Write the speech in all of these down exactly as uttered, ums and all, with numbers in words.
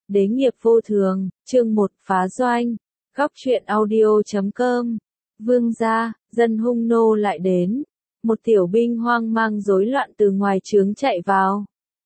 Đế nghiệp vô thường, chương một phá doanh, góc truyện audio chấm com. Vương gia, dân hung nô lại đến. Một tiểu binh hoang mang rối loạn từ ngoài trướng chạy vào.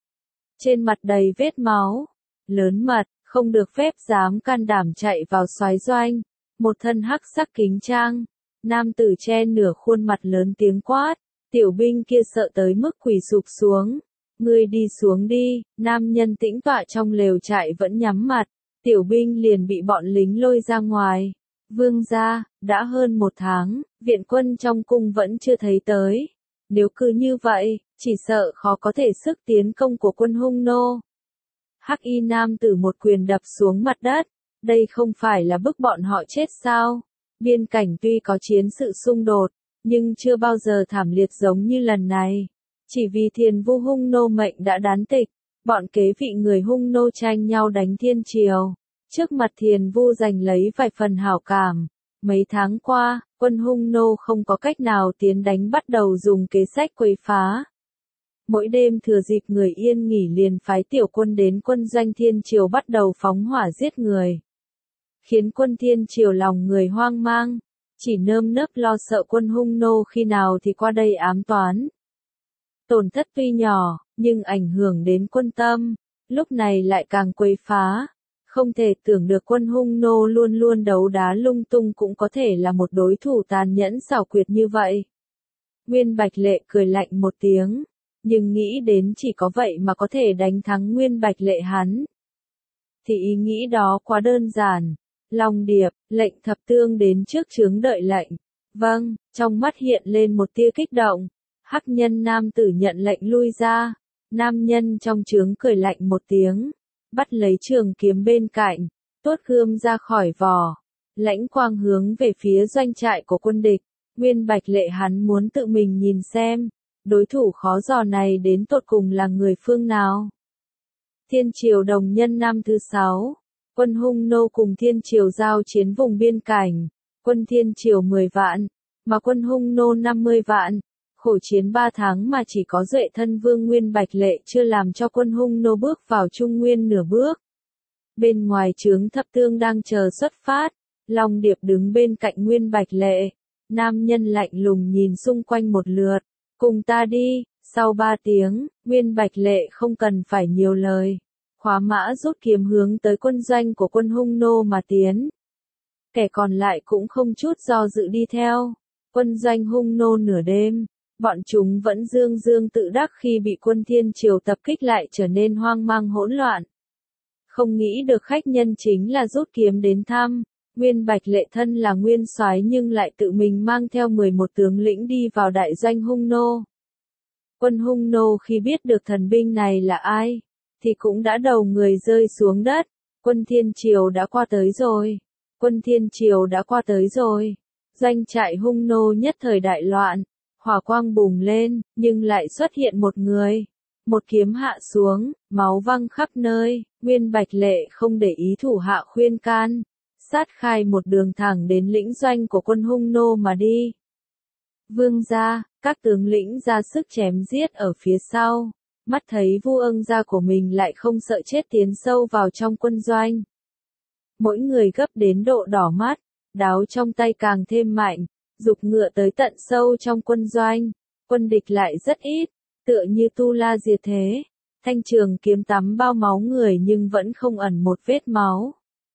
Trên mặt đầy vết máu, lớn mật, không được phép dám can đảm chạy vào soái doanh. Một thân hắc sắc kính trang, nam tử che nửa khuôn mặt lớn tiếng quát, tiểu binh kia sợ tới mức quỳ sụp xuống. Ngươi đi xuống đi, nam nhân tĩnh tọa trong lều trại vẫn nhắm mặt, tiểu binh liền bị bọn lính lôi ra ngoài. Vương gia, đã hơn một tháng, viện quân trong cung vẫn chưa thấy tới. Nếu cứ như vậy, chỉ sợ khó có thể sức tiến công của quân hung nô. Hắc y nam tử một quyền đập xuống mặt đất, đây không phải là bức bọn họ chết sao? Biên cảnh tuy có chiến sự xung đột, nhưng chưa bao giờ thảm liệt giống như lần này. Chỉ vì Thiền Vu hung nô mệnh đã đán tịch, bọn kế vị người hung nô tranh nhau đánh Thiên Triều. Trước mặt Thiền Vu giành lấy vài phần hảo cảm. Mấy tháng qua, quân hung nô không có cách nào tiến đánh bắt đầu dùng kế sách quấy phá. Mỗi đêm thừa dịp người yên nghỉ liền phái tiểu quân đến quân doanh Thiên Triều bắt đầu phóng hỏa giết người. Khiến quân Thiên Triều lòng người hoang mang, chỉ nơm nớp lo sợ quân hung nô khi nào thì qua đây ám toán. Tổn thất tuy nhỏ, nhưng ảnh hưởng đến quân tâm, lúc này lại càng quấy phá. Không thể tưởng được quân hung nô luôn luôn đấu đá lung tung cũng có thể là một đối thủ tàn nhẫn xảo quyệt như vậy. Nguyên Bạch Lệ cười lạnh một tiếng, nhưng nghĩ đến chỉ có vậy mà có thể đánh thắng Nguyên Bạch Lệ hắn. Thì ý nghĩ đó quá đơn giản. Long Điệp, lệnh thập tương đến trước trướng đợi lệnh. Vâng, trong mắt hiện lên một tia kích động. Hắc nhân nam tử nhận lệnh lui ra. Nam nhân trong trướng cười lạnh một tiếng. Bắt lấy trường kiếm bên cạnh. Tuốt gươm ra khỏi vỏ. Lãnh quang hướng về phía doanh trại của quân địch. Nguyên Bạch Lệ hắn muốn tự mình nhìn xem. Đối thủ khó dò này đến tột cùng là người phương nào. Thiên Triều đồng nhân năm thứ sáu. Quân hung nô cùng Thiên Triều giao chiến vùng biên cảnh. Quân Thiên Triều mười vạn. Mà quân hung nô năm mươi vạn. Khổ chiến ba tháng mà chỉ có duệ thân vương Nguyên Bạch Lệ chưa làm cho quân hung nô bước vào Trung Nguyên nửa bước. Bên ngoài trướng thập tương đang chờ xuất phát, Long Điệp đứng bên cạnh Nguyên Bạch Lệ. Nam nhân lạnh lùng nhìn xung quanh một lượt, cùng ta đi. Sau ba tiếng, Nguyên Bạch Lệ không cần phải nhiều lời. Khóa mã rút kiếm hướng tới quân doanh của quân hung nô mà tiến. Kẻ còn lại cũng không chút do dự đi theo. Quân doanh hung nô nửa đêm. Bọn chúng vẫn dương dương tự đắc khi bị quân Thiên Triều tập kích lại trở nên hoang mang hỗn loạn. Không nghĩ được khách nhân chính là rút kiếm đến thăm. Nguyên Bạch Lệ thân là nguyên soái nhưng lại tự mình mang theo mười một tướng lĩnh đi vào đại doanh hung nô. Quân hung nô khi biết được thần binh này là ai, thì cũng đã đầu người rơi xuống đất. Quân Thiên Triều đã qua tới rồi. Quân Thiên Triều đã qua tới rồi. Doanh trại hung nô nhất thời đại loạn. Hỏa quang bùng lên, nhưng lại xuất hiện một người. Một kiếm hạ xuống, máu văng khắp nơi. Nguyên Bạch Lệ không để ý thủ hạ khuyên can. Sát khai một đường thẳng đến lĩnh doanh của quân hung nô mà đi. Vương gia, các tướng lĩnh ra sức chém giết ở phía sau. Mắt thấy Vu Âng gia của mình lại không sợ chết tiến sâu vào trong quân doanh. Mỗi người gấp đến độ đỏ mắt, đáo trong tay càng thêm mạnh. Dục ngựa tới tận sâu trong quân doanh, quân địch lại rất ít, tựa như tu la diệt thế. Thanh trường kiếm tắm bao máu người nhưng vẫn không ẩn một vết máu.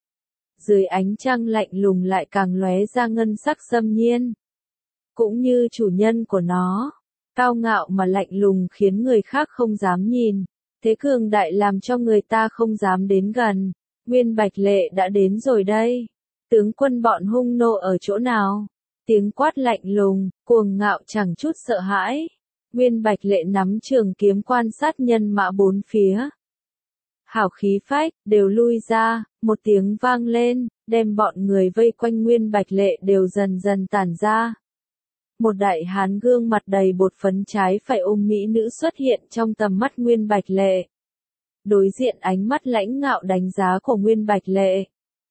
Dưới ánh trăng lạnh lùng lại càng lóe ra ngân sắc xâm nhiên. Cũng như chủ nhân của nó, cao ngạo mà lạnh lùng khiến người khác không dám nhìn. Thế cường đại làm cho người ta không dám đến gần. Nguyên Bạch Lệ đã đến rồi đây. Tướng quân bọn hung nô ở chỗ nào? Tiếng quát lạnh lùng, cuồng ngạo chẳng chút sợ hãi. Nguyên Bạch Lệ nắm trường kiếm quan sát nhân mã bốn phía. Hảo khí phách, đều lui ra, một tiếng vang lên, đem bọn người vây quanh Nguyên Bạch Lệ đều dần dần tản ra. Một đại hán gương mặt đầy bột phấn trái phải ôm mỹ nữ xuất hiện trong tầm mắt Nguyên Bạch Lệ. Đối diện ánh mắt lãnh ngạo đánh giá của Nguyên Bạch Lệ.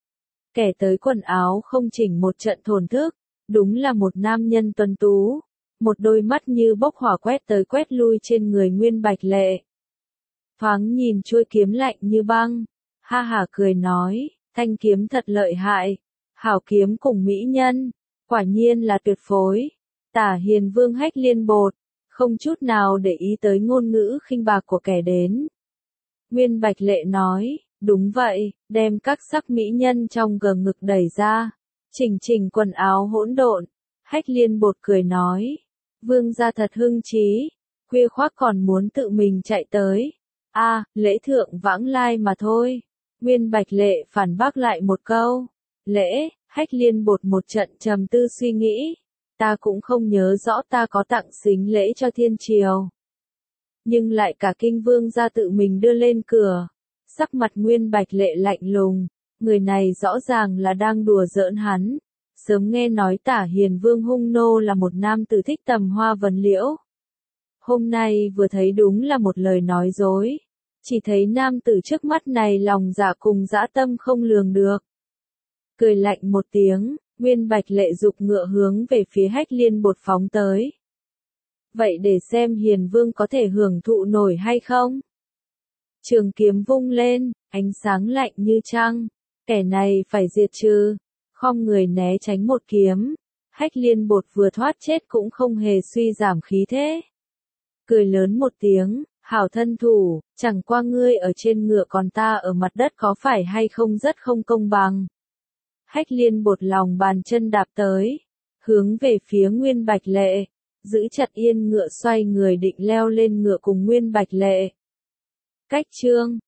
Kẻ tới quần áo không chỉnh một trận thổn thức. Đúng là một nam nhân tuấn tú, một đôi mắt như bốc hỏa quét tới quét lui trên người Nguyên Bạch Lệ. Thoáng nhìn chuôi kiếm lạnh như băng, ha hả cười nói, thanh kiếm thật lợi hại, hảo kiếm cùng mỹ nhân, quả nhiên là tuyệt phối. Tả Hiền Vương Hách Liên Bột, không chút nào để ý tới ngôn ngữ khinh bạc của kẻ đến. Nguyên Bạch Lệ nói, đúng vậy, đem các sắc mỹ nhân trong gờ ngực đẩy ra, chỉnh chỉnh quần áo hỗn độn. Hách Liên Bột cười nói, vương gia thật hưng trí, khuya khoác còn muốn tự mình chạy tới. A, à, lễ thượng vãng lai mà thôi. Nguyên Bạch Lệ phản bác lại một câu. Lễ, Hách Liên Bột một trận trầm tư suy nghĩ. Ta cũng không nhớ rõ ta có tặng xính lễ cho thiên triều. Nhưng lại cả kinh vương gia tự mình đưa lên cửa. Sắc mặt Nguyên Bạch Lệ lạnh lùng, người này rõ ràng là đang đùa giỡn hắn. Sớm nghe nói Tả Hiền Vương Hung Nô là một nam tử thích tầm hoa vần liễu. Hôm nay vừa thấy đúng là một lời nói dối. Chỉ thấy nam tử trước mắt này lòng dạ cùng dã tâm không lường được. Cười lạnh một tiếng, Nguyên Bạch Lệ dục ngựa hướng về phía Hách Liên Bột phóng tới. Vậy để xem Hiền Vương có thể hưởng thụ nổi hay không? Trường kiếm vung lên, ánh sáng lạnh như trăng. Kẻ này phải diệt trừ. Khom người né tránh một kiếm. Hách Liên Bột vừa thoát chết cũng không hề suy giảm khí thế. Cười lớn một tiếng, hảo thân thủ, chẳng qua ngươi ở trên ngựa còn ta ở mặt đất có phải hay không rất không công bằng. Hách Liên Bột lòng bàn chân đạp tới, hướng về phía Nguyên Bạch Lệ, giữ chặt yên ngựa xoay người định leo lên ngựa cùng Nguyên Bạch Lệ. Cách chương